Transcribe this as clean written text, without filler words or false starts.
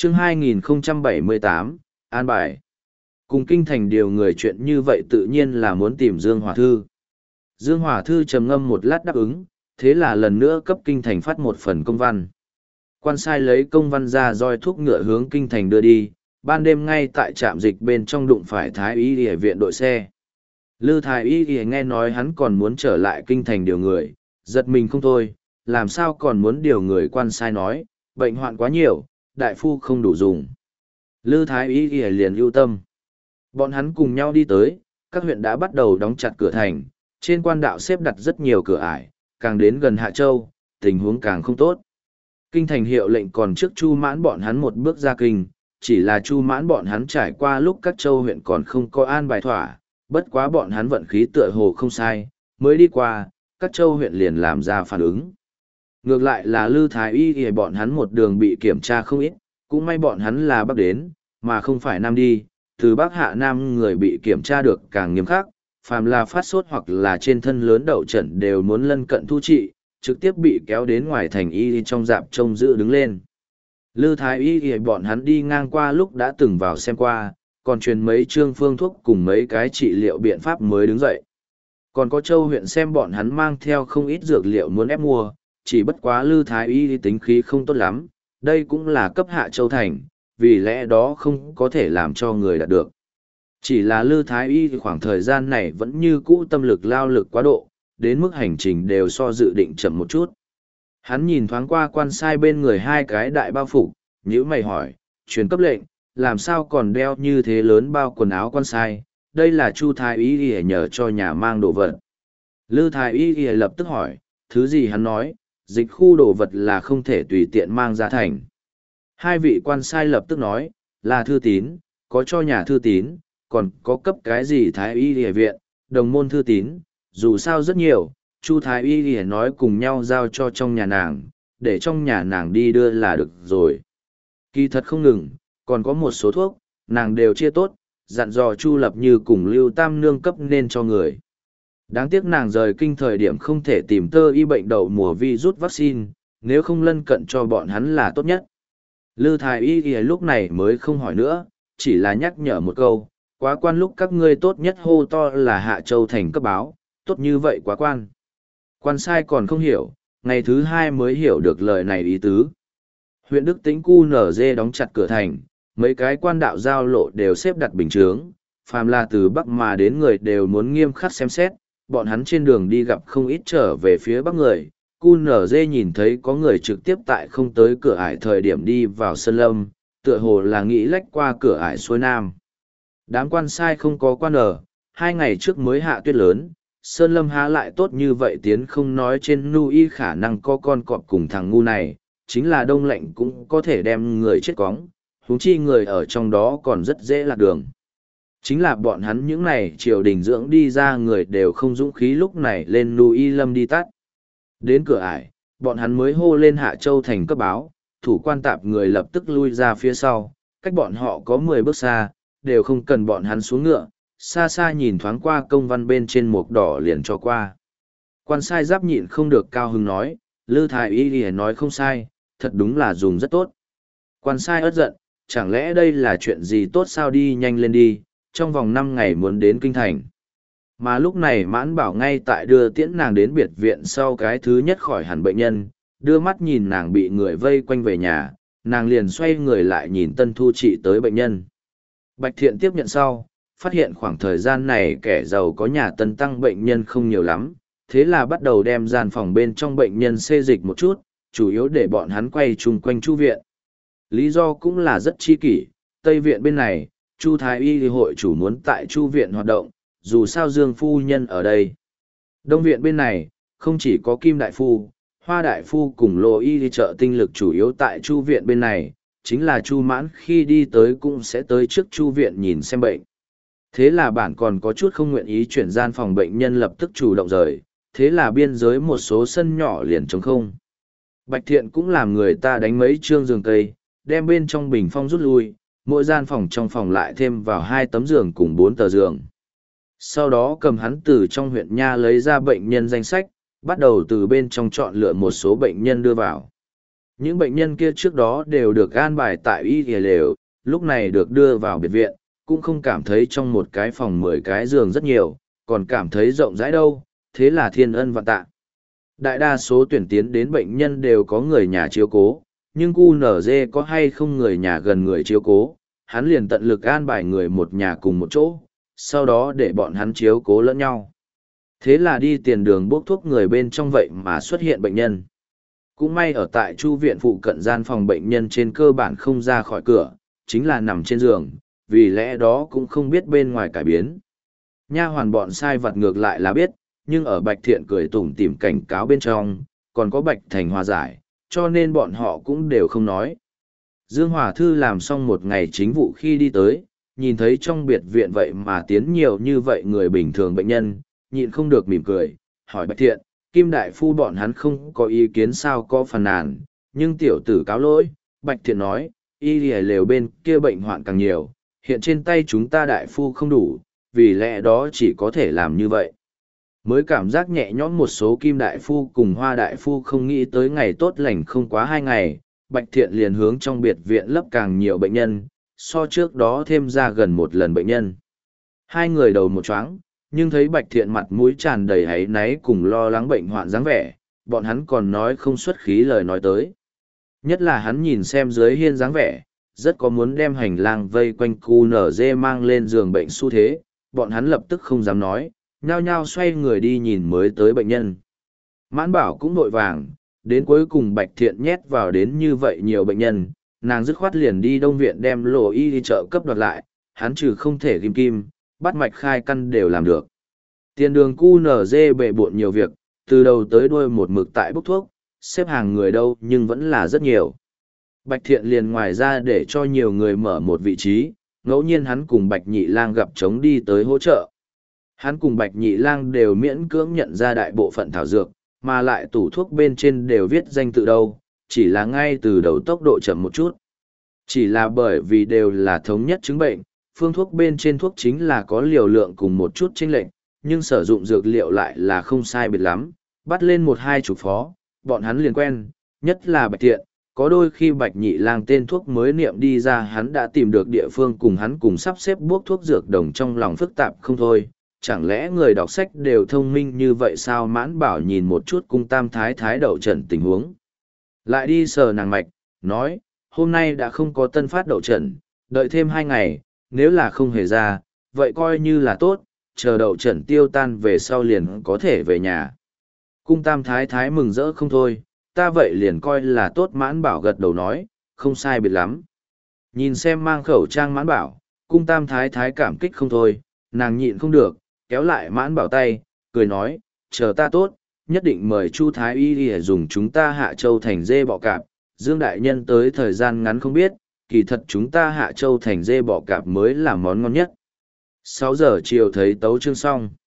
Chương 2078, An bài. Cùng kinh thành điều người chuyện như vậy tự nhiên là muốn tìm Dương Hòa Thư. Dương Hòa Thư trầm ngâm một lát đáp ứng, thế là lần nữa cấp kinh thành phát một phần công văn. Quan sai lấy công văn ra roi thuốc ngựa hướng kinh thành đưa đi, ban đêm ngay tại trạm dịch bên trong đụng phải Thái Y Y viện đội xe. Lư Thái Y Y nghe nói hắn còn muốn trở lại kinh thành điều người, giật mình không thôi, làm sao còn muốn điều người. Quan sai nói, bệnh hoạn quá nhiều, đại phu không đủ dùng. Lư Thái Y Y liền ưu tâm. Bọn hắn cùng nhau đi tới, các huyện đã bắt đầu đóng chặt cửa thành, trên quan đạo xếp đặt rất nhiều cửa ải, càng đến gần Hạ Châu, tình huống càng không tốt. Kinh thành hiệu lệnh còn trước Chu Mãn bọn hắn một bước ra kinh, chỉ là Chu Mãn bọn hắn trải qua lúc các châu huyện còn không có an bài thỏa, bất quá bọn hắn vận khí tựa hồ không sai, mới đi qua, các châu huyện liền làm ra phản ứng. Ngược lại là Lư Thái Y thì bọn hắn một đường bị kiểm tra không ít, cũng may bọn hắn là Bắc đến, mà không phải Nam đi, từ Bắc hạ Nam người bị kiểm tra được càng nghiêm khắc, phàm là phát sốt hoặc là trên thân lớn đậu trận đều muốn lân cận thu trị, trực tiếp bị kéo đến ngoài thành y trong dạp trông giữ đứng lên. Lư Thái Y thì bọn hắn đi ngang qua lúc đã từng vào xem qua, còn truyền mấy chương phương thuốc cùng mấy cái trị liệu biện pháp mới đứng dậy. Còn có châu huyện xem bọn hắn mang theo không ít dược liệu muốn ép mua, chỉ bất quá Lư Thái Y thì tính khí không tốt lắm, đây cũng là cấp hạ châu thành, vì lẽ đó không có thể làm cho người đạt được. Chỉ là Lư Thái Y thì khoảng thời gian này vẫn như cũ tâm lực lao lực quá độ, đến mức hành trình đều so dự định chậm một chút. Hắn nhìn thoáng qua quan sai bên người hai cái đại bao phục, nhữ mày hỏi, truyền cấp lệnh, làm sao còn đeo như thế lớn bao quần áo quan sai, đây là Chu Thái Y Y nhờ cho nhà mang đồ vật. Lư Thái Y Y lập tức hỏi, thứ gì? Hắn nói, dịch khu đồ vật là không thể tùy tiện mang ra thành. Hai vị quan sai lập tức nói, là thư tín, có cho nhà thư tín, còn có cấp cái gì Thái Y Y viện, đồng môn thư tín, dù sao rất nhiều, Chu Thái Y Y nói cùng nhau giao cho trong nhà nàng, để trong nhà nàng đi đưa là được rồi. Kỳ thật không ngừng, còn có một số thuốc, nàng đều chia tốt, dặn dò Chu Lập Như cùng Lưu Tam Nương cấp nên cho người. Đáng tiếc nàng rời kinh thời điểm không thể tìm tơ y bệnh đậu mùa virus vaccine, nếu không lân cận cho bọn hắn là tốt nhất. Lư Thái Y Y lúc này mới không hỏi nữa, chỉ là nhắc nhở một câu, quá quan lúc các ngươi tốt nhất hô to là Hạ Châu thành cấp báo, tốt như vậy quá quan. Quan sai còn không hiểu, ngày thứ hai mới hiểu được lời này ý tứ. Huyện Đức Tĩnh QNZ đóng chặt cửa thành, mấy cái quan đạo giao lộ đều xếp đặt bình chướng, phàm là từ Bắc mà đến người đều muốn nghiêm khắc xem xét, bọn hắn trên đường đi gặp không ít trở về phía Bắc người. QNZ nhìn thấy có người trực tiếp tại không tới cửa ải thời điểm đi vào Sơn Lâm, tựa hồ là nghĩ lách qua cửa ải xuôi Nam. Đám quan sai không có quan ở, 2 ngày trước mới hạ tuyết lớn, Sơn Lâm há lại tốt như vậy tiến không nói trên nu y khả năng có con cọp cùng thằng ngu này, chính là đông lạnh cũng có thể đem người chết cóng, huống chi người ở trong đó còn rất dễ lạc đường. Chính là bọn hắn những này triều đình dưỡng đi ra người đều không dũng khí lúc này lên nu y lâm đi tắt. Đến cửa ải, bọn hắn mới hô lên Hạ Châu thành cấp báo, thủ quan tạp người lập tức lui ra phía sau, cách bọn họ có 10 bước xa, đều không cần bọn hắn xuống ngựa, xa xa nhìn thoáng qua công văn bên trên mục đỏ liền cho qua. Quan sai giáp nhịn không được cao hứng nói, Lư Thái Y Y nói không sai, thật đúng là dùng rất tốt. Quan sai ớt giận, chẳng lẽ đây là chuyện gì tốt sao, đi nhanh lên đi, trong vòng 5 ngày muốn đến kinh thành. Mà lúc này Mãn Bảo ngay tại đưa tiễn nàng đến biệt viện sau cái thứ nhất khỏi hẳn bệnh nhân, đưa mắt nhìn nàng bị người vây quanh về nhà, nàng liền xoay người lại nhìn Tân Thu trị tới bệnh nhân. Bạch Thiện tiếp nhận sau, phát hiện khoảng thời gian này kẻ giàu có nhà Tân tăng bệnh nhân không nhiều lắm, thế là bắt đầu đem gian phòng bên trong bệnh nhân xê dịch một chút, chủ yếu để bọn hắn quay chung quanh Chu viện. Lý do cũng là rất chi kỷ, Tây viện bên này, Chu Thái Y hội chủ muốn tại Chu viện hoạt động, dù sao Dương phu nhân ở đây. Đông viện bên này, không chỉ có Kim đại phu, Hoa đại phu cùng Lô y đi chợ tinh lực chủ yếu tại Chu viện bên này, chính là Chu Mãn khi đi tới cũng sẽ tới trước Chu viện nhìn xem bệnh. Thế là bản còn có chút không nguyện ý chuyển gian phòng bệnh nhân lập tức chủ động rời, thế là biên giới một số sân nhỏ liền trống không. Bạch Thiện cũng làm người ta đánh mấy trương giường cây, đem bên trong bình phong rút lui, mỗi gian phòng trong phòng lại thêm vào 2 tấm giường cùng 4 tờ giường. Sau đó cầm hắn từ trong huyện nha lấy ra bệnh nhân danh sách, bắt đầu từ bên trong chọn lựa một số bệnh nhân đưa vào. Những bệnh nhân kia trước đó đều được an bài tại y y lều, lúc này được đưa vào biệt viện, cũng không cảm thấy trong một cái phòng 10 cái giường rất nhiều, còn cảm thấy rộng rãi đâu, thế là thiên ân vạn tạ. Đại đa số tuyển tiến đến bệnh nhân đều có người nhà chiếu cố, nhưng QNZ có hay không người nhà gần người chiếu cố, hắn liền tận lực an bài người một nhà cùng một chỗ, sau đó để bọn hắn chiếu cố lẫn nhau. Thế là đi tiền đường bốc thuốc người bên trong vậy mà xuất hiện bệnh nhân. Cũng may ở tại chu viện phụ cận gian phòng bệnh nhân trên cơ bản không ra khỏi cửa, chính là nằm trên giường, vì lẽ đó cũng không biết bên ngoài cải biến. Nha hoàn bọn sai vặt ngược lại là biết, nhưng ở Bạch Thiện cười tủm tỉm cảnh cáo bên trong, còn có Bạch Thành hòa giải, cho nên bọn họ cũng đều không nói. Dương Hòa Thư làm xong một ngày chính vụ khi đi tới, nhìn thấy trong biệt viện vậy mà tiến nhiều như vậy người bình thường bệnh nhân, nhịn không được mỉm cười, hỏi Bạch Thiện, Kim Đại Phu bọn hắn không có ý kiến sao có phàn nàn, nhưng tiểu tử cáo lỗi, Bạch Thiện nói, y lều bên kia bệnh hoạn càng nhiều, hiện trên tay chúng ta Đại Phu không đủ, vì lẽ đó chỉ có thể làm như vậy. Mới cảm giác nhẹ nhõm một số Kim Đại Phu cùng Hoa Đại Phu không nghĩ tới ngày tốt lành không quá 2 ngày, Bạch Thiện liền hướng trong biệt viện lấp càng nhiều bệnh nhân, so trước đó thêm ra gần 1 lần bệnh nhân. Hai người đầu một choáng, nhưng thấy Bạch Thiện mặt mũi tràn đầy áy náy cùng lo lắng bệnh hoạn dáng vẻ, bọn hắn còn nói không xuất khí lời nói tới. Nhất là hắn nhìn xem dưới hiên dáng vẻ, rất có muốn đem hành lang vây quanh cu nở dê mang lên giường bệnh xu thế, bọn hắn lập tức không dám nói, nhao nhao xoay người đi nhìn mới tới bệnh nhân. Mãn Bảo cũng vội vàng, đến cuối cùng Bạch Thiện nhét vào đến như vậy nhiều bệnh nhân, nàng dứt khoát liền đi Đông Viện đem lộ y đi chợ cấp đoạt lại, hắn trừ không thể ghim kim, bắt mạch khai căn đều làm được. Tiền đường QNZ bệ bộn nhiều việc, từ đầu tới đuôi một mực tại bốc thuốc, xếp hàng người đâu nhưng vẫn là rất nhiều. Bạch Thiện liền ngoài ra để cho nhiều người mở một vị trí, ngẫu nhiên hắn cùng Bạch Nhị Lang gặp trống đi tới hỗ trợ. Hắn cùng Bạch Nhị Lang đều miễn cưỡng nhận ra đại bộ phận thảo dược, mà lại tủ thuốc bên trên đều viết danh tự đâu, chỉ là ngay từ đầu tốc độ chậm một chút. Chỉ là bởi vì đều là thống nhất chứng bệnh, phương thuốc bên trên thuốc chính là có liều lượng cùng một chút chênh lệch, nhưng sử dụng dược liệu lại là không sai biệt lắm, bắt lên 1-2 phó, bọn hắn liền quen, nhất là Bạch Thiện, có đôi khi Bạch Nhị Lang tên thuốc mới niệm đi ra hắn đã tìm được địa phương cùng hắn cùng sắp xếp buốc thuốc dược đồng trong lòng phức tạp không thôi. Chẳng lẽ người đọc sách đều thông minh như vậy sao? Mãn Bảo nhìn một chút cung tam thái thái đậu trần tình huống. Lại đi sờ nàng mạch, nói, hôm nay đã không có tân phát đậu trần, đợi thêm 2 ngày, nếu là không hề ra, vậy coi như là tốt, chờ đậu trần tiêu tan về sau liền có thể về nhà. Cung tam thái thái mừng rỡ không thôi, ta vậy liền coi là tốt. Mãn Bảo gật đầu nói, không sai biệt lắm. Nhìn xem mang khẩu trang Mãn Bảo, cung tam thái thái cảm kích không thôi, nàng nhịn không được, kéo lại Mãn Bảo tay, cười nói, chờ ta tốt, nhất định mời Chu Thái Y đi dùng chúng ta Hạ Châu thành dê bọ cạp. Dương đại nhân tới thời gian ngắn không biết, kỳ thật chúng ta Hạ Châu thành dê bọ cạp mới là món ngon nhất. 6 giờ chiều thấy tấu chương xong.